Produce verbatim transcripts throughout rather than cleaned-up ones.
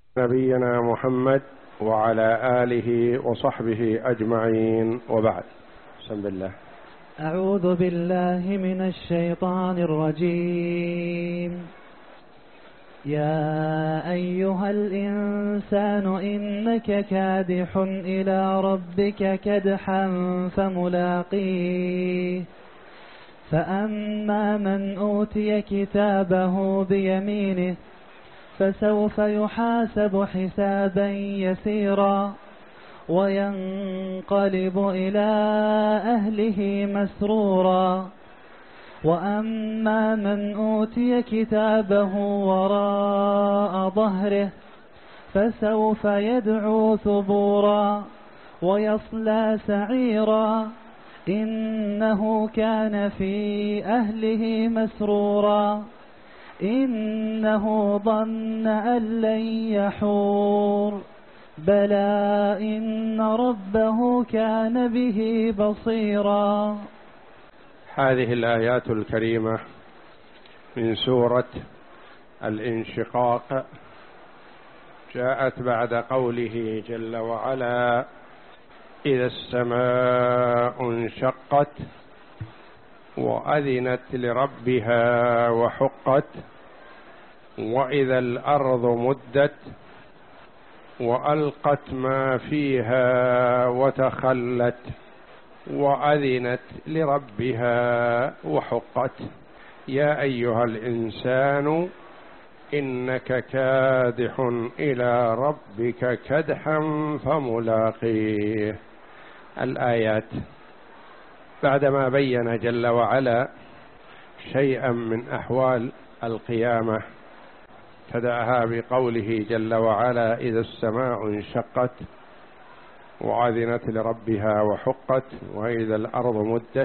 نبينا محمد وعلى آله وصحبه أجمعين، وبعد. بسم الله. أعوذ بالله من الشيطان الرجيم. يا أيها الإنسان إنك كادح إلى ربك كدحا فملاقيه فأما من أوتي كتابه بيمينه فسوف يحاسب حسابا يسيرا وينقلب إلى أهله مسرورا وأما من أوتي كتابه وراء ظهره فسوف يدعو ثبورا ويصلى سعيرا إنه كان في أهله مسرورا إنه ظن أن لن يحور بلى إن ربه كان به بصيرا. هذه الآيات الكريمة من سورة الانشقاق جاءت بعد قوله جل وعلا: إذا السماء انشقت وأذنت لربها وحقت وإذا الأرض مدت وألقت ما فيها وتخلت وأذنت لربها وحقت. يا أيها الإنسان إنك كادح إلى ربك كدحا فملاقيه. الآيات بعدما بين جل وعلا شيئا من أحوال القيامة ابتدأها بقوله جل وعلا: إذا السماء انشقت وأذنت لربها وحقت وإذا الأرض مدت.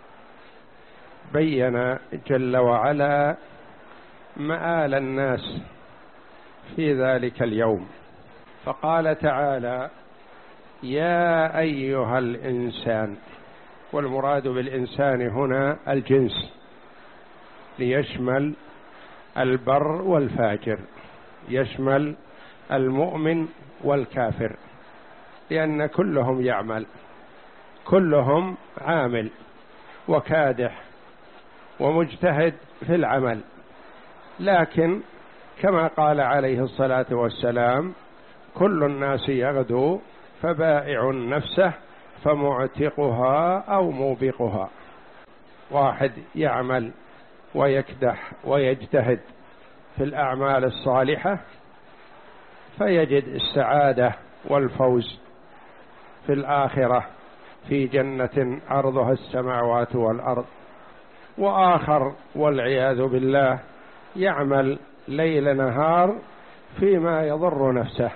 بين جل وعلا مآل الناس في ذلك اليوم، فقال تعالى: يا أيها الإنسان. والمراد بالإنسان هنا الجنس، ليشمل البر والفاجر، يشمل المؤمن والكافر، لأن كلهم يعمل، كلهم عامل وكادح ومجتهد في العمل، لكن كما قال عليه الصلاة والسلام: كل الناس يغدو فبائع نفسه فمعتقها أو موبقها. واحد يعمل ويكدح ويجتهد في الأعمال الصالحة فيجد السعادة والفوز في الآخرة في جنة عرضها السماوات والأرض، وآخر والعياذ بالله يعمل ليل نهار فيما يضر نفسه،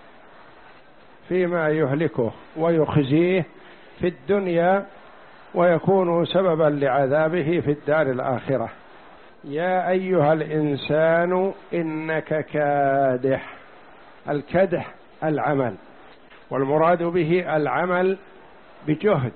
فيما يهلكه ويخزيه في الدنيا ويكون سببا لعذابه في الدار الآخرة. يا أيها الإنسان إنك كادح. الكدح العمل، والمراد به العمل بجهد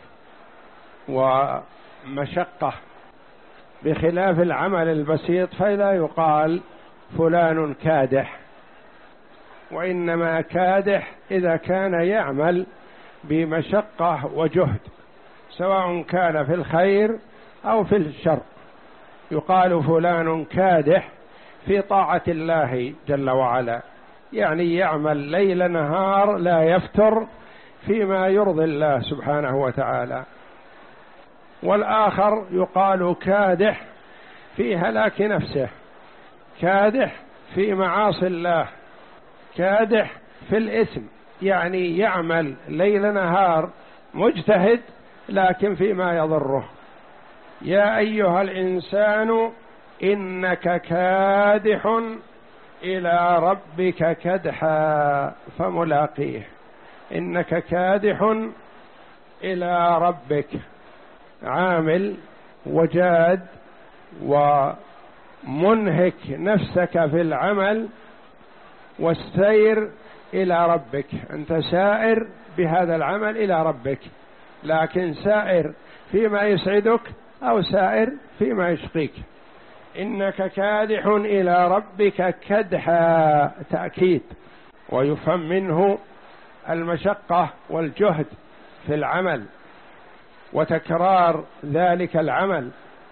ومشقة، بخلاف العمل البسيط فلا يقال فلان كادح، وإنما كادح إذا كان يعمل بمشقة وجهد، سواء كان في الخير أو في الشر. يقال فلان كادح في طاعة الله جل وعلا، يعني يعمل ليل نهار لا يفتر فيما يرضي الله سبحانه وتعالى. والآخر يقال كادح في هلاك نفسه، كادح في معاصي الله، كادح في الإثم، يعني يعمل ليل نهار مجتهد لكن فيما يضره. يا أيها الإنسان إنك كادح إلى ربك كدحا فملاقيه. إنك كادح إلى ربك، عامل وجاد ومنهك نفسك في العمل والسير إلى ربك. أنت سائر بهذا العمل إلى ربك، لكن سائر فيما يسعدك أو سائر فيما يشقيك. إنك كادح إلى ربك كدحا تأكيد، ويفهم منه المشقة والجهد في العمل وتكرار ذلك العمل.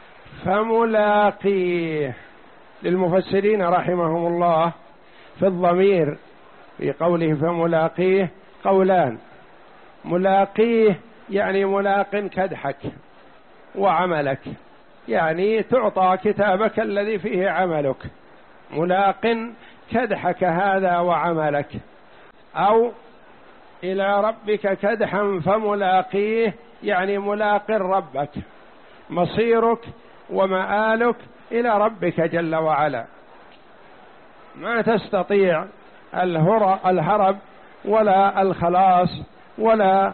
فملاقيه للمفسرين رحمهم الله في الضمير في قوله فملاقيه قولان: ملاقيه يعني ملاق كدحك وعملك، يعني تعطى كتابك الذي فيه عملك، ملاق كدحك هذا وعملك. أو إلى ربك كدحا فملاقيه يعني ملاق ربك، مصيرك ومآلك إلى ربك جل وعلا، ما تستطيع الهرب ولا الخلاص ولا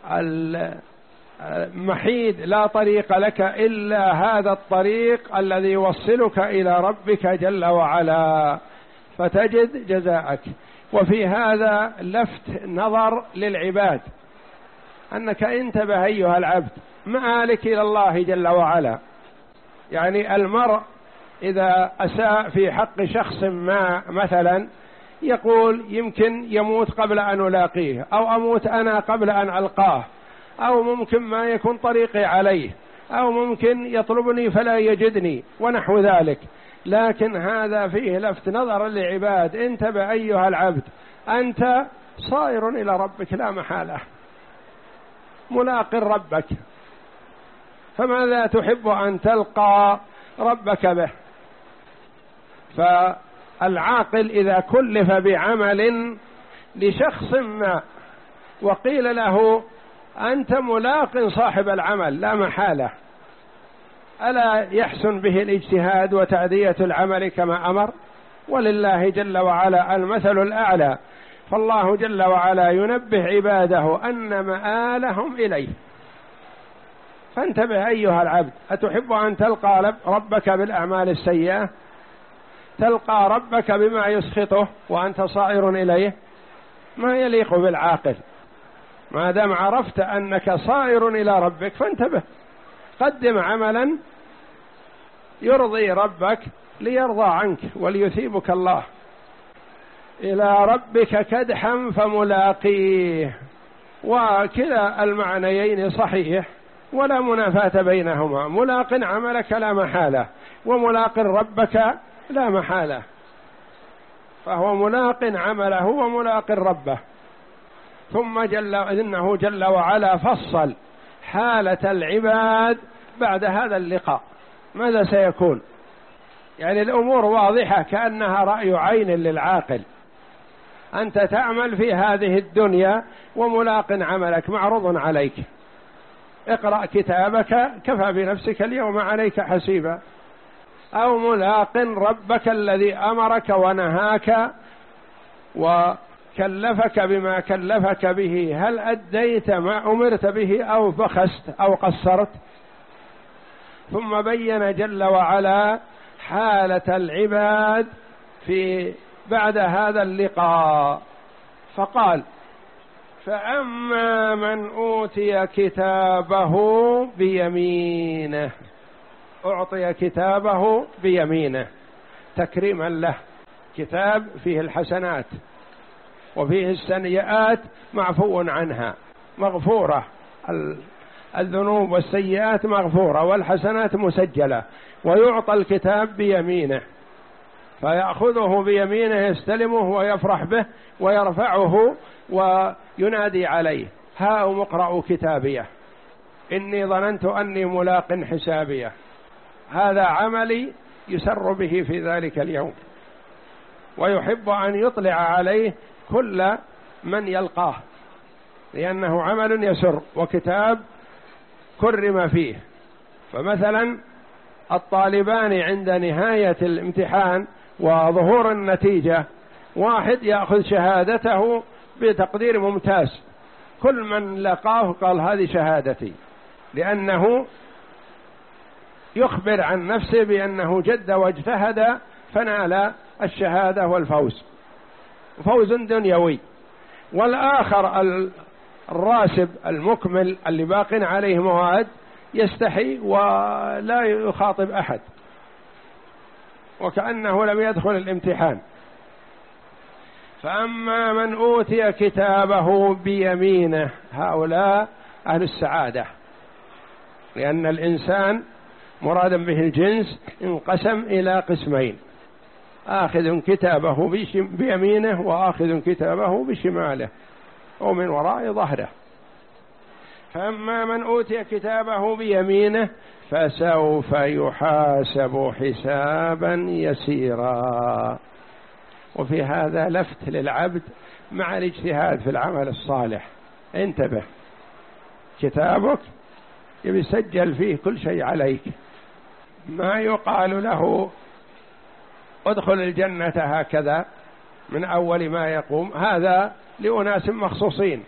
المحيد، لا طريق لك إلا هذا الطريق الذي يوصلك إلى ربك جل وعلا، فتجد جزاءك. وفي هذا لفت نظر للعباد، أنك انتبه أيها العبد، مآلك إلى الله جل وعلا. يعني المرء إذا أساء في حق شخص ما مثلا يقول يمكن يموت قبل أن ألاقيه، أو أموت أنا قبل أن ألقاه، أو ممكن ما يكون طريقي عليه، أو ممكن يطلبني فلا يجدني ونحو ذلك. لكن هذا فيه لفت نظر للعباد، انتبه أيها العبد، أنت صائر إلى ربك لا محالة، ملاق ربك، فماذا تحب أن تلقى ربك به؟ فالعاقل إذا كلف بعمل لشخص ما وقيل له أنت ملاق صاحب العمل لا محالة، ألا يحسن به الاجتهاد وتأدية العمل كما أمر؟ ولله جل وعلا المثل الأعلى، فالله جل وعلا ينبه عباده أن مآلهم إليه. فانتبه أيها العبد، أتحب أن تلقى ربك بالأعمال السيئة؟ تلقى ربك بما يسخطه وأنت صائر إليه؟ ما يليق بالعاقل. ما دام عرفت أنك صائر إلى ربك فانتبه، قدم عملا يرضي ربك ليرضى عنك وليثيبك الله. إلى ربك كدحا فملاقيه، وكلا المعنيين صحيح ولا منافاة بينهما، ملاق عملك لا محالة، وملاق ربك لا محالة، فهو ملاق عمله وملاق ربه. ثم جل إنه جل وعلا فصل حالة العباد بعد هذا اللقاء، ماذا سيكون؟ يعني الأمور واضحة كأنها رأي عين للعاقل، أنت تعمل في هذه الدنيا وملاق عملك معروض عليك، اقرأ كتابك كفى بنفسك اليوم عليك حسيبا. أو ملاق ربك الذي أمرك ونهاك وكلفك بما كلفك به، هل أديت ما أمرت به أو بخست أو قصرت؟ ثم بين جل وعلا حالة العباد في بعد هذا اللقاء فقال: فأما من أوتي كتابه بيمينه، أعطي كتابه بيمينه تكريما له، كتاب فيه الحسنات وفيه السيئات معفو عنها مغفورة، الذنوب والسيئات مغفورة والحسنات مسجلة، ويعطى الكتاب بيمينه فيأخذه بيمينه يستلمه ويفرح به ويرفعه وينادي عليه: هاؤم اقرأوا كتابيه إني ظننت أني ملاق حسابيه. هذا عملي يسر به في ذلك اليوم، ويحب أن يطلع عليه كل من يلقاه، لأنه عمل يسر وكتاب كرم فيه. فمثلا الطالبان عند نهاية الامتحان وظهور النتيجة، واحد يأخذ شهادته بتقدير ممتاز، كل من لقاه قال هذه شهادتي، لأنه يخبر عن نفسه بأنه جد واجتهد فنال الشهادة والفوز، فوز دنيوي. والآخر الراسب المكمل اللي باق عليه مواد يستحي ولا يخاطب أحد، وكأنه لم يدخل الامتحان. فأما من أوتي كتابه بيمينه، هؤلاء أهل السعادة، لأن الإنسان مرادا به الجنس انقسم إلى قسمين: آخذ كتابه بيمينه وآخذ كتابه بشماله أو من وراء ظهره. فأما من أوتي كتابه بيمينه فسوف يحاسب حسابا يسيرا. وفي هذا لفت للعبد مع الاجتهاد في العمل الصالح. انتبه، كتابك يسجل فيه كل شيء عليك، ما يقال له ادخل الجنة هكذا من أول ما يقوم، هذا لأناس مخصوصين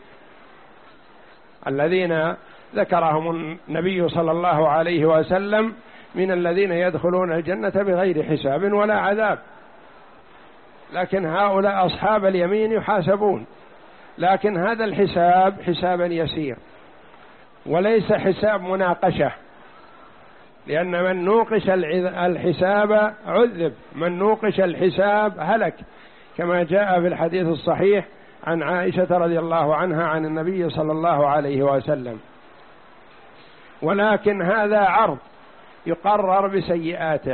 الذين ذكرهم النبي صلى الله عليه وسلم من الذين يدخلون الجنة بغير حساب ولا عذاب. لكن هؤلاء أصحاب اليمين يحاسبون، لكن هذا الحساب حسابا يسير وليس حساب مناقشة، لأن من نوقش الحساب عذب، من نوقش الحساب هلك، كما جاء في الحديث الصحيح عن عائشة رضي الله عنها عن النبي صلى الله عليه وسلم. ولكن هذا عرض يقرر بسيئاته،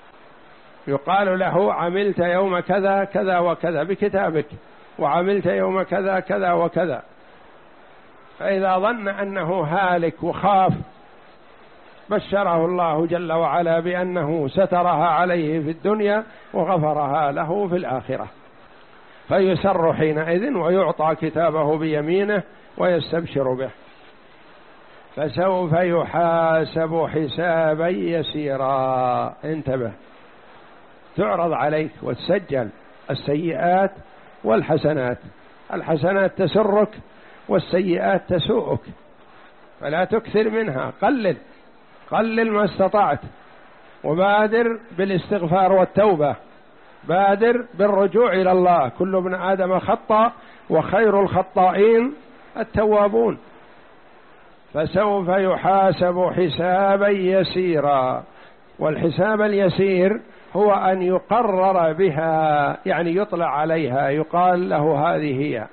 يقال له عملت يوم كذا كذا وكذا بكتابك، وعملت يوم كذا كذا وكذا. فإذا ظن أنه هالك وخاف بشره الله جل وعلا بأنه سترها عليه في الدنيا وغفرها له في الآخرة، فيسر حينئذ ويعطى كتابه بيمينه ويستبشر به. فسوف يحاسب حسابا يسيرا. انتبه، تعرض عليك وتسجل السيئات والحسنات، الحسنات تسرك والسيئات تسوءك، فلا تكثر منها، قلل قلل ما استطعت، وبادر بالاستغفار والتوبة، بادر بالرجوع إلى الله. كل ابن آدم خطأ وخير الخطائين التوابون. فسوف يحاسب حسابا يسيرا. والحساب اليسير هو أن يقرر بها، يعني يطلع عليها، يقال له هذه هي،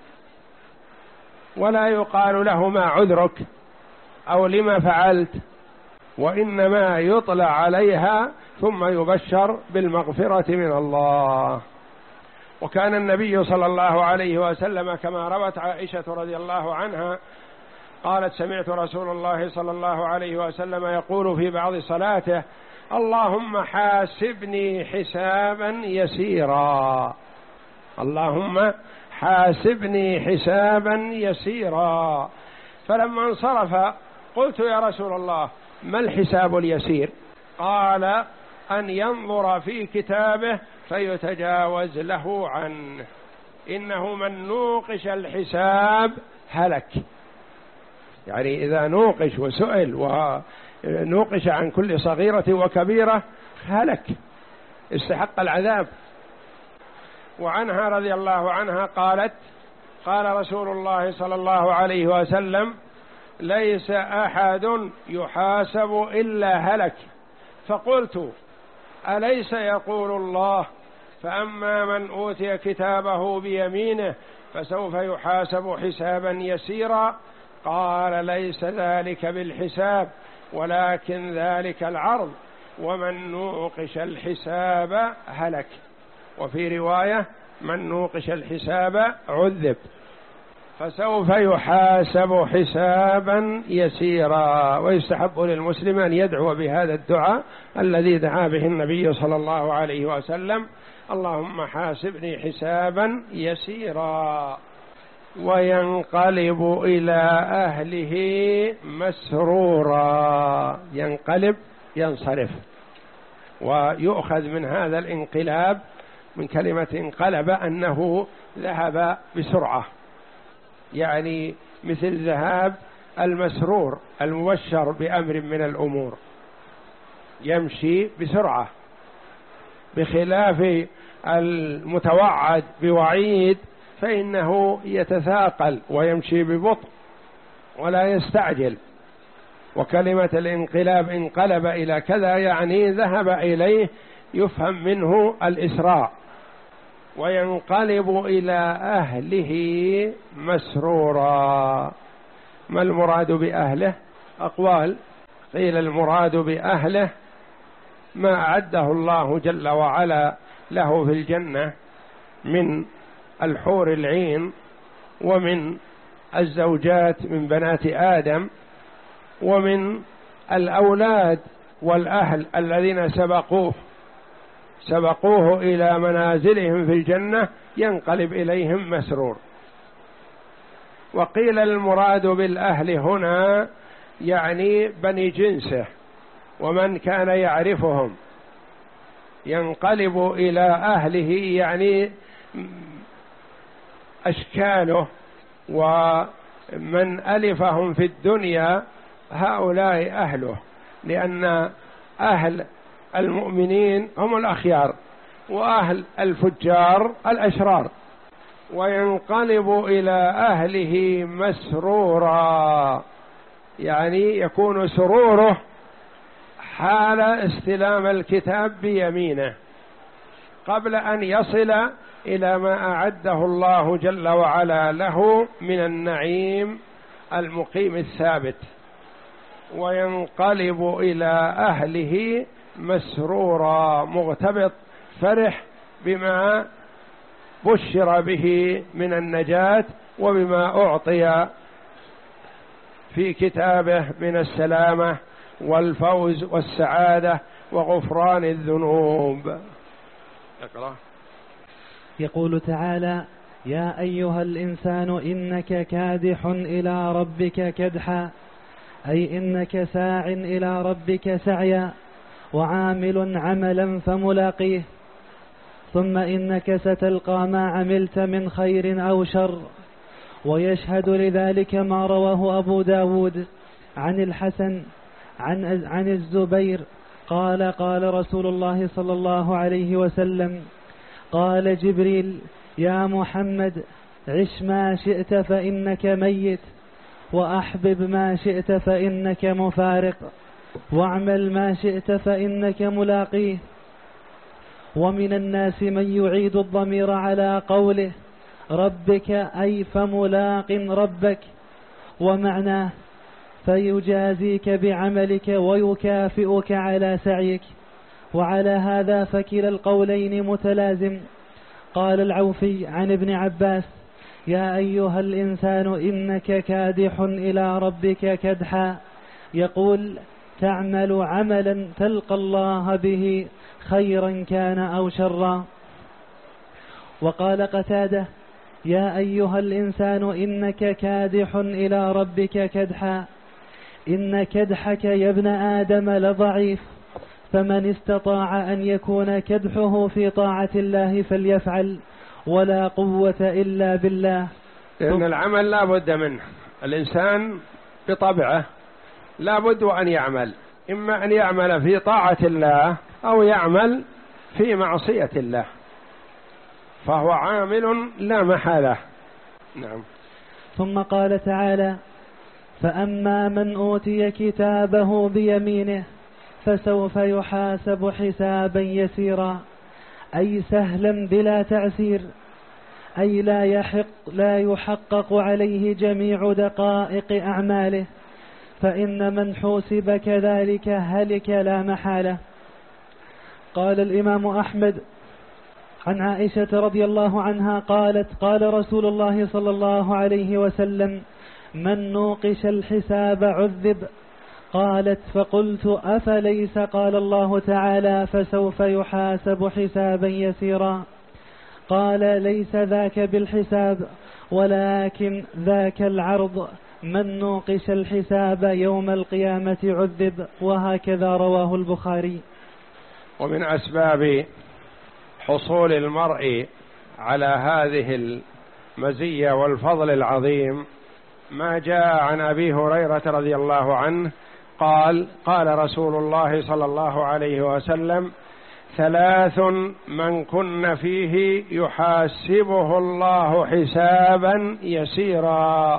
ولا يقال له ما عذرك أو لما فعلت، وإنما يطلع عليها ثم يبشر بالمغفرة من الله. وكان النبي صلى الله عليه وسلم كما روت عائشة رضي الله عنها قالت: سمعت رسول الله صلى الله عليه وسلم يقول في بعض صلاته: اللهم حاسبني حسابا يسيرا، اللهم حاسبني حسابا يسيرا. فلما انصرف قلت: يا رسول الله، ما الحساب اليسير؟ قال: أن ينظر في كتابه فيتجاوز له عنه، إنه من نوقش الحساب هلك. يعني إذا نوقش وسئل ونوقش عن كل صغيرة وكبيرة هلك، استحق العذاب. وعنها رضي الله عنها قالت: قال رسول الله صلى الله عليه وسلم: ليس أحد يحاسب إلا هلك. فقلت: أليس يقول الله: فأما من أوتي كتابه بيمينه فسوف يحاسب حسابا يسيرا؟ قال: ليس ذلك بالحساب، ولكن ذلك العرض، ومن نوقش الحساب هلك. وفي رواية: من نوقش الحساب عذب. فسوف يحاسب حسابا يسيرا. ويستحب للمسلم أن يدعو بهذا الدعاء الذي دعا به النبي صلى الله عليه وسلم: اللهم حاسبني حسابا يسيرا. وينقلب إلى أهله مسرورا. ينقلب ينصرف. ويؤخذ من هذا الانقلاب من كلمة انقلب أنه ذهب بسرعة، يعني مثل ذهاب المسرور المبشر بأمر من الأمور، يمشي بسرعة، بخلاف المتوعد بوعيد فإنه يتثاقل ويمشي ببطء ولا يستعجل. وكلمة الانقلاب انقلب إلى كذا يعني ذهب إليه يفهم منه الإسراء، وينقلب إلى أهله مسرورا. ما المراد بأهله؟ أقوال، قيل المراد بأهله ما أعده الله جل وعلا له في الجنة من الحور العين، ومن الزوجات من بنات آدم، ومن الأولاد والأهل الذين سبقوه سبقوه إلى منازلهم في الجنة، ينقلب إليهم مسرور. وقيل المراد بالأهل هنا يعني بني جنسه ومن كان يعرفهم، ينقلب إلى أهله يعني أشكاله ومن ألفهم في الدنيا، هؤلاء أهله، لأن أهل المؤمنين هم الأخيار وأهل الفجار الأشرار. وينقلب إلى أهله مسرورا، يعني يكون سروره حال استلام الكتاب بيمينه قبل أن يصل إلى ما أعده الله جل وعلا له من النعيم المقيم الثابت. وينقلب إلى أهله مسرورا، مغتبط فرح بما بشر به من النجاة وبما أعطي في كتابه من السلامة والفوز والسعادة وغفران الذنوب. اقرأ. يقول تعالى: يا أيها الإنسان إنك كادح إلى ربك كدحا، أي إنك ساع إلى ربك سعيا، وعامل عملا فملاقيه، ثم إنك ستلقى ما عملت من خير أو شر. ويشهد لذلك ما رواه أبو داود عن الحسن عن, عن الزبير قال: قال رسول الله صلى الله عليه وسلم: قال جبريل: يا محمد، عش ما شئت فإنك ميت، وأحبب ما شئت فإنك مفارق، واعمل ما شئت فإنك ملاقيه. ومن الناس من يعيد الضمير على قوله ربك، أي فملاق ربك، ومعناه فيجازيك بعملك ويكافئك على سعيك. وعلى هذا فكلا القولين متلازم. قال العوفي عن ابن عباس: يا أيها الإنسان إنك كادح إلى ربك كدحا، يقول تعمل عملا تلقى الله به خيرا كان أو شرا. وقال قتادة: يا أيها الإنسان إنك كادح إلى ربك كدحا، إن كدحك يا ابن آدم لضعيف، فمن استطاع أن يكون كدحه في طاعة الله فليفعل، ولا قوة إلا بالله. لأن العمل لا بد منه، الإنسان بطبعه لا بد أن يعمل، إما أن يعمل في طاعة الله أو يعمل في معصية الله، فهو عامل لا محالة. نعم. ثم قال تعالى: فأما من أوتي كتابه بيمينه فسوف يحاسب حسابا يسيرا، أي سهلا بلا تعسير، أي لا يحق لا يحقق عليه جميع دقائق أعماله، فإن من حوسب كذلك هلك لا محالة. قال الإمام أحمد عن عائشة رضي الله عنها قالت: قال رسول الله صلى الله عليه وسلم: من نوقش الحساب عذب. قالت: فقلت: أفليس قال الله تعالى: فسوف يحاسب حسابا يسيرا؟ قال: ليس ذاك بالحساب، ولكن ذاك العرض، من نوقش الحساب يوم القيامة عذب. وهكذا رواه البخاري. ومن أسباب حصول المرء على هذه المزية والفضل العظيم ما جاء عن أبي هريرة رضي الله عنه قال: قال رسول الله صلى الله عليه وسلم: ثلاث من كن فيه يحاسبه الله حسابا يسيرا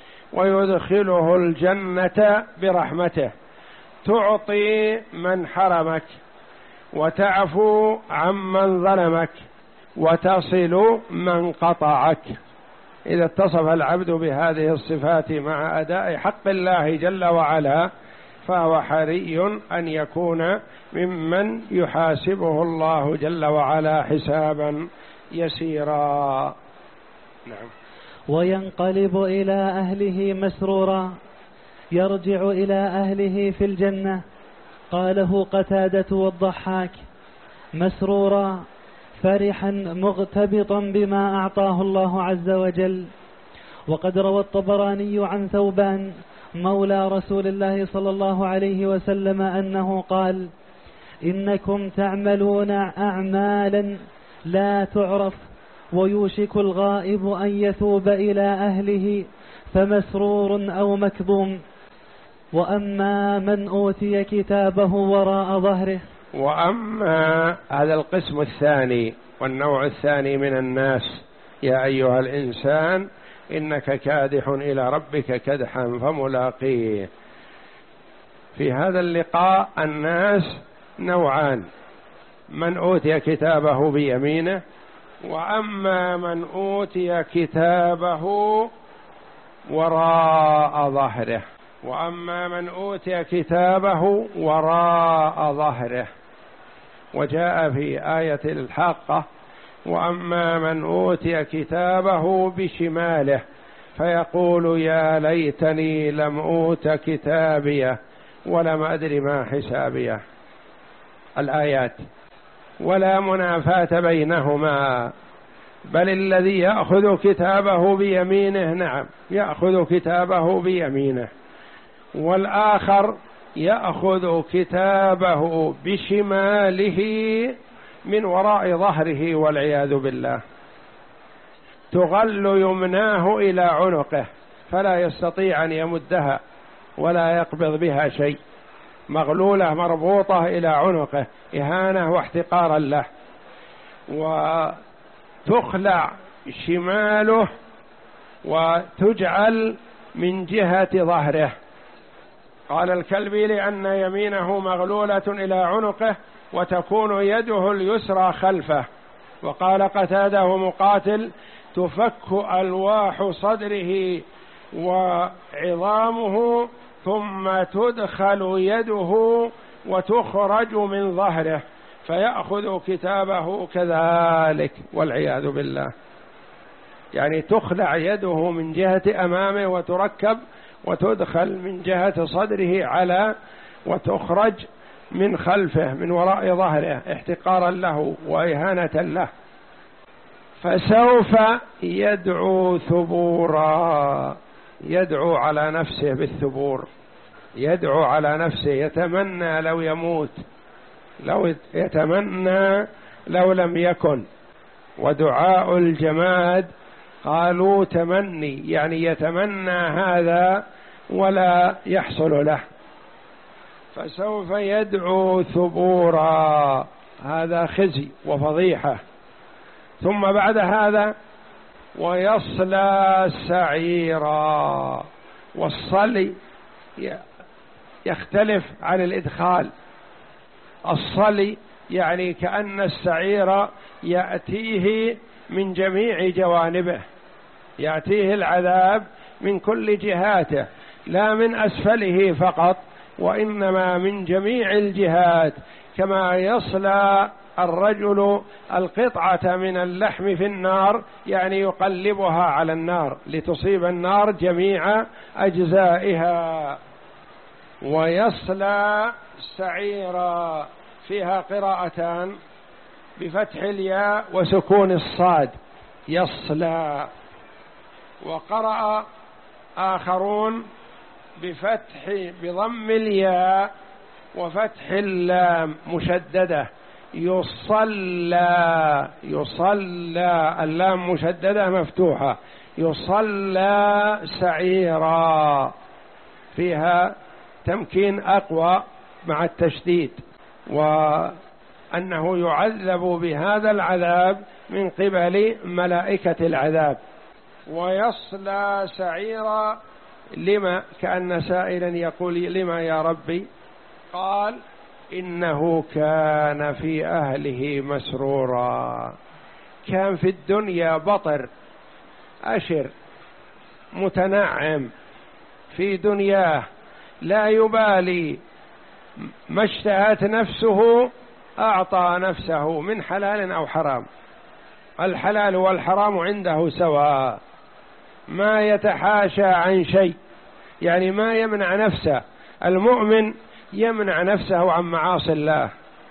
ويدخله الجنة برحمته، تعطي من حرمك، وتعفو عمن ظلمك وتصل من قطعك. إذا اتصف العبد بهذه الصفات مع أداء حق الله جل وعلا فهو حري أن يكون ممن يحاسبه الله جل وعلا حسابا يسيرا. نعم. وينقلب إلى أهله مسرورا، يرجع إلى أهله في الجنة. قاله قتادة والضحاك. مسرورا فرحا مغتبطا بما أعطاه الله عز وجل. وقد روى الطبراني عن ثوبان مولى رسول الله صلى الله عليه وسلم أنه قال: إنكم تعملون أعمالا لا تعرف، ويوشك الغائب أن يثوب إلى أهله فمسرور أو مكظوم. وأما من أوتي كتابه وراء ظهره. وأما هذا القسم الثاني والنوع الثاني من الناس: يا أيها الإنسان إنك كادح إلى ربك كدحا فملاقيه. في هذا اللقاء الناس نوعان: من أوتي كتابه بيمينه، وأما من أوتي كتابه وراء ظهره. وأما من أوتي كتابه وراء ظهره. وجاء في آية الحاقة: وأما من أوتي كتابه بشماله فيقول يا ليتني لم أوت كتابيه ولم أدر ما حسابيه. الآيات ولا منافاة بينهما، بل الذي يأخذ كتابه بيمينه نعم يأخذ كتابه بيمينه، والآخر يأخذ كتابه بشماله من وراء ظهره والعياذ بالله. تغل يمناه إلى عنقه فلا يستطيع أن يمدها ولا يقبض بها شيء، مغلولة مربوطة إلى عنقه إهانة واحتقارا له. وتخلع شماله وتجعل من جهة ظهره. قال الكلبي: لأن يمينه مغلولة إلى عنقه وتكون يده اليسرى خلفه. وقال قتادة ومقاتل: تفك ألواح صدره وعظامه ثم تدخل يده وتخرج من ظهره فيأخذ كتابه كذلك والعياذ بالله. يعني تخلع يده من جهة أمامه وتركب وتدخل من جهة صدره على وتخرج من خلفه من وراء ظهره احتقارا له وإهانة له. فسوف يدعو ثبورا، يدعو على نفسه بالثبور، يدعو على نفسه، يتمنى لو يموت، لو يتمنى لو لم يكن. ودعاء الجماد قالوا تمني، يعني يتمنى هذا ولا يحصل له. فسوف يدعو ثبورا، هذا خزي وفضيحة. ثم بعد هذا ويصلى سعيرا. والصلي يختلف عن الإدخال. الصلي يعني كأن السعير يأتيه من جميع جوانبه، يأتيه العذاب من كل جهاته، لا من أسفله فقط وإنما من جميع الجهات، كما يصلى الرجل القطعة من اللحم في النار، يعني يقلبها على النار لتصيب النار جميع أجزائها. ويصلى سعيرا فيها قراءتان بفتح الياء وسكون الصاد، يصلى. وقرأ آخرون بفتح بضم الياء وفتح اللام مشددة، يصلى، يصلى، اللام مشددة مفتوحة، يصلى سعيرا، فيها تمكين أقوى مع التشديد، وأنه يعذب بهذا العذاب من قبل ملائكة العذاب. ويصلى سعيرا لما، كأن سائلا يقول لما يا ربي؟ قال إنه كان في أهله مسرورا، كان في الدنيا بطر أشر متنعم في دنياه، لا يبالي ما اشتهت نفسه أعطى نفسه من حلال أو حرام، الحلال والحرام عنده سواء، ما يتحاشى عن شيء، يعني ما يمنع نفسه. المؤمن يمنع نفسه عن معاصي الله،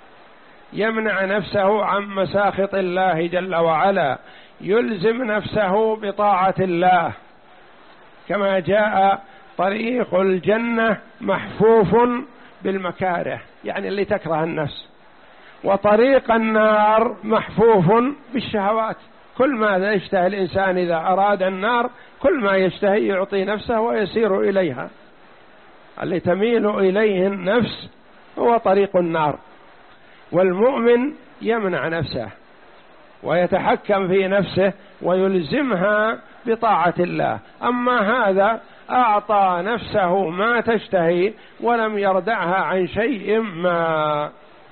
يمنع نفسه عن مساخط الله جل وعلا، يلزم نفسه بطاعة الله، كما جاء طريق الجنة محفوف بالمكاره، يعني اللي تكره النفس، وطريق النار محفوف بالشهوات، كل ما يشتهي الإنسان إذا أراد النار كل ما يشتهي يعطي نفسه ويسير إليها، اللي تميل إليه النفس هو طريق النار. والمؤمن يمنع نفسه ويتحكم في نفسه ويلزمها بطاعة الله، أما هذا أعطى نفسه ما تشتهي ولم يردعها عن شيء ما.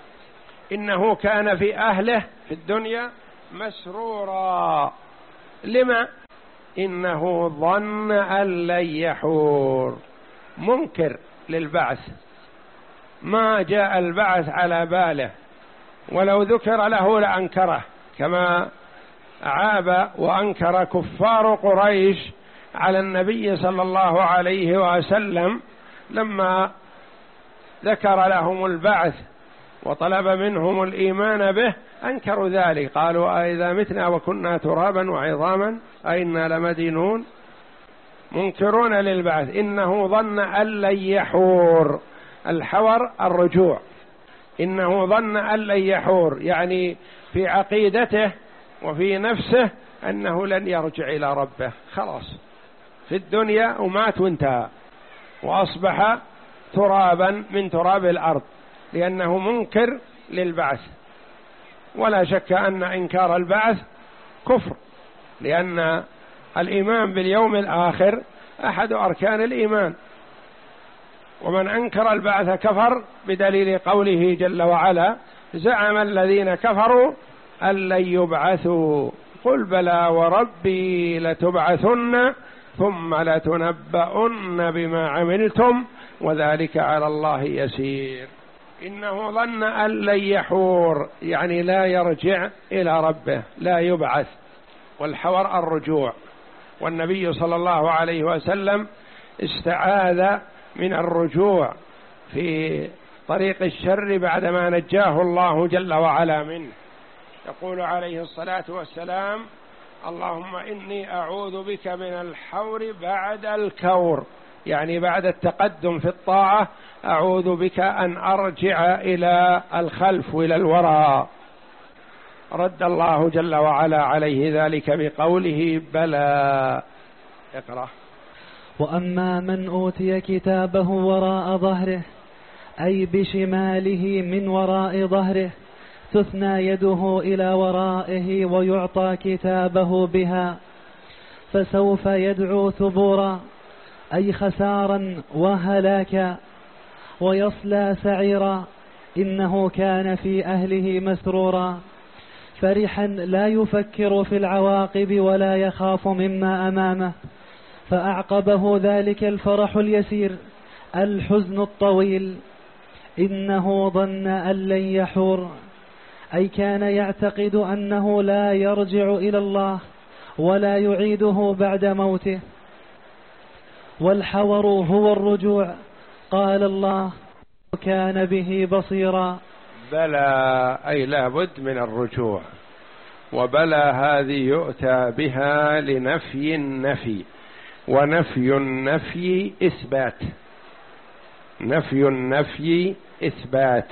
إنه كان في أهله في الدنيا مسرورا، لما؟ إنه ظن أن لن يحور، منكر للبعث، ما جاء البعث على باله، ولو ذكر له لأنكره، كما عاب وأنكر كفار قريش على النبي صلى الله عليه وسلم لما ذكر لهم البعث وطلب منهم الإيمان به، أنكروا ذلك، قالوا أئذا متنا وكنا ترابا وعظاما أئنا لمدينون، منكرون للبعث. إنه ظن أن لن يحور، الحور الرجوع، إنه ظن أن لن يحور، يعني في عقيدته وفي نفسه أنه لن يرجع إلى ربه، خلاص في الدنيا ومات وانتهى، وأصبح ترابا من تراب الأرض، لأنه منكر للبعث. ولا شك أن إنكار البعث كفر، لأن الإيمان باليوم الآخر أحد أركان الإيمان، ومن أنكر البعث كفر، بدليل قوله جل وعلا: زعم الذين كفروا أن لن يبعثوا قل بلى وربي لتبعثن ثم لتنبؤن بما عملتم وذلك على الله يسير. إنه ظن أن لن يحور، يعني لا يرجع إلى ربه، لا يبعث، والحور الرجوع. والنبي صلى الله عليه وسلم استعاذ من الرجوع في طريق الشر بعدما نجاه الله جل وعلا منه، يقول عليه الصلاة والسلام: اللهم إني أعوذ بك من الحور بعد الكور، يعني بعد التقدم في الطاعة أعوذ بك أن أرجع إلى الخلف وإلى الوراء. رد الله جل وعلا عليه ذلك بقوله: بلى. اقرأ. وأما من أوتي كتابه وراء ظهره، أي بشماله من وراء ظهره، تثنى يده إلى ورائه ويعطى كتابه بها، فسوف يدعو ثبورا، أي خسارا وهلاكا، ويصلى سعيرا، إنه كان في أهله مسرورا، فرحا لا يفكر في العواقب ولا يخاف مما أمامه، فأعقبه ذلك الفرح اليسير الحزن الطويل. إنه ظن أن لن يحور، أي كان يعتقد أنه لا يرجع إلى الله ولا يعيده بعد موته. والحور هو الرجوع، قال الله: كان به بصيرا. بلى أي لا بد من الرجوع، وبلى هذه يؤتى بها لنفي النفي، ونفي النفي إثبات، نفي النفي إثبات،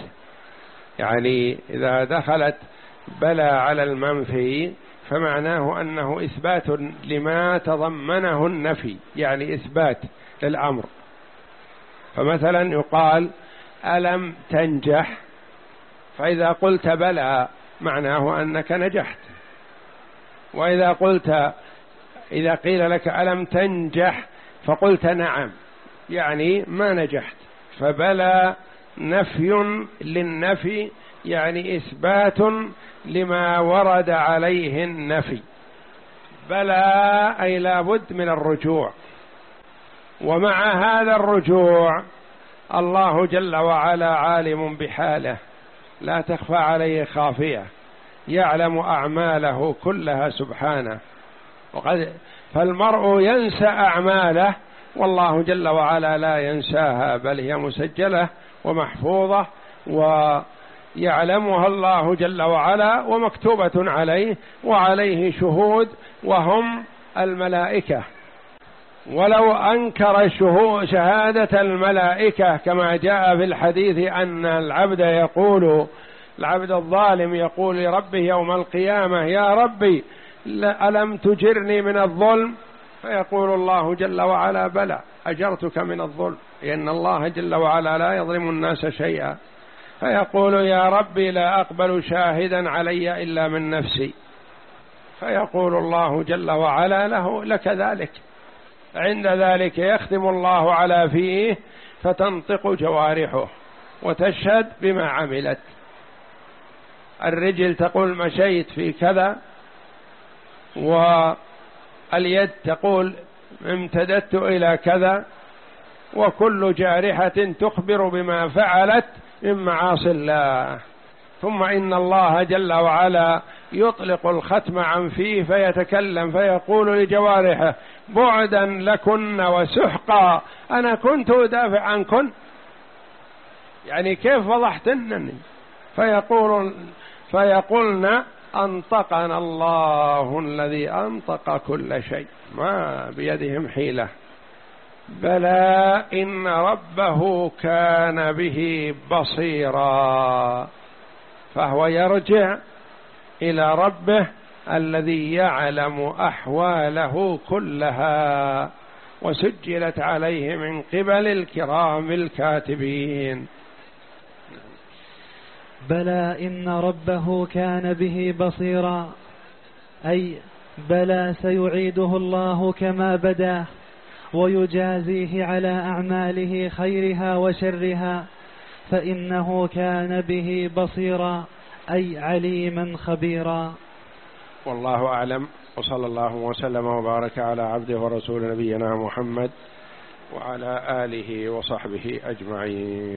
يعني إذا دخلت بلى على المنفي فمعناه أنه إثبات لما تضمنه النفي، يعني إثبات للأمر. فمثلا يقال: ألم تنجح؟ فإذا قلت بلى معناه أنك نجحت. وإذا قلت إذا قيل لك ألم تنجح فقلت نعم، يعني ما نجحت. فبلى نفي للنفي، يعني إثبات لما ورد عليه النفي. بلى أي لا بد من الرجوع، ومع هذا الرجوع الله جل وعلا عالم بحاله، لا تخفى عليه خافية، يعلم أعماله كلها سبحانه. وقد فالمرء ينسى أعماله، والله جل وعلا لا ينساها، بل هي مسجلة ومحفوظة ويعلمها الله جل وعلا ومكتوبة عليه، وعليه شهود وهم الملائكة. ولو أنكر شهادة الملائكة كما جاء في الحديث أن العبد يقول العبد الظالم يقول لربه يوم القيامة: يا ربي ألم تجرني من الظلم؟ فيقول الله جل وعلا: بلى أجرتك من الظلم، لأن الله جل وعلا لا يظلم الناس شيئا. فيقول: يا ربي لا أقبل شاهدا علي إلا من نفسي. فيقول الله جل وعلا له: لك ذلك. عند ذلك يختم الله على فيه فتنطق جوارحه وتشهد بما عملت. الرجل تقول مشيت في كذا، واليد تقول امتددت إلى كذا، وكل جارحة تخبر بما فعلت من معاصي الله. ثم إن الله جل وعلا يطلق الختم عن فيه فيتكلم فيقول لجوارحه: بعدا لكن وسحقا، أنا كنت أدافع عنكن، يعني كيف فضحتنني؟ فيقول فيقولن: أنطقنا الله الذي أنطق كل شيء، ما بيدهم حيلة. بلى إن ربه كان به بصيرا، فهو يرجع إلى ربه الذي يعلم أحواله كلها، وسجلت عليه من قبل الكرام الكاتبين. بلى إن ربه كان به بصيرا، أي بلى سيعيده الله كما بداه، ويجازيه على أعماله خيرها وشرها، فإنه كان به بصيرا أي عليما خبيرا. والله أعلم، وصلى الله وسلم وبارك على عبده ورسول نبينا محمد وعلى آله وصحبه أجمعين.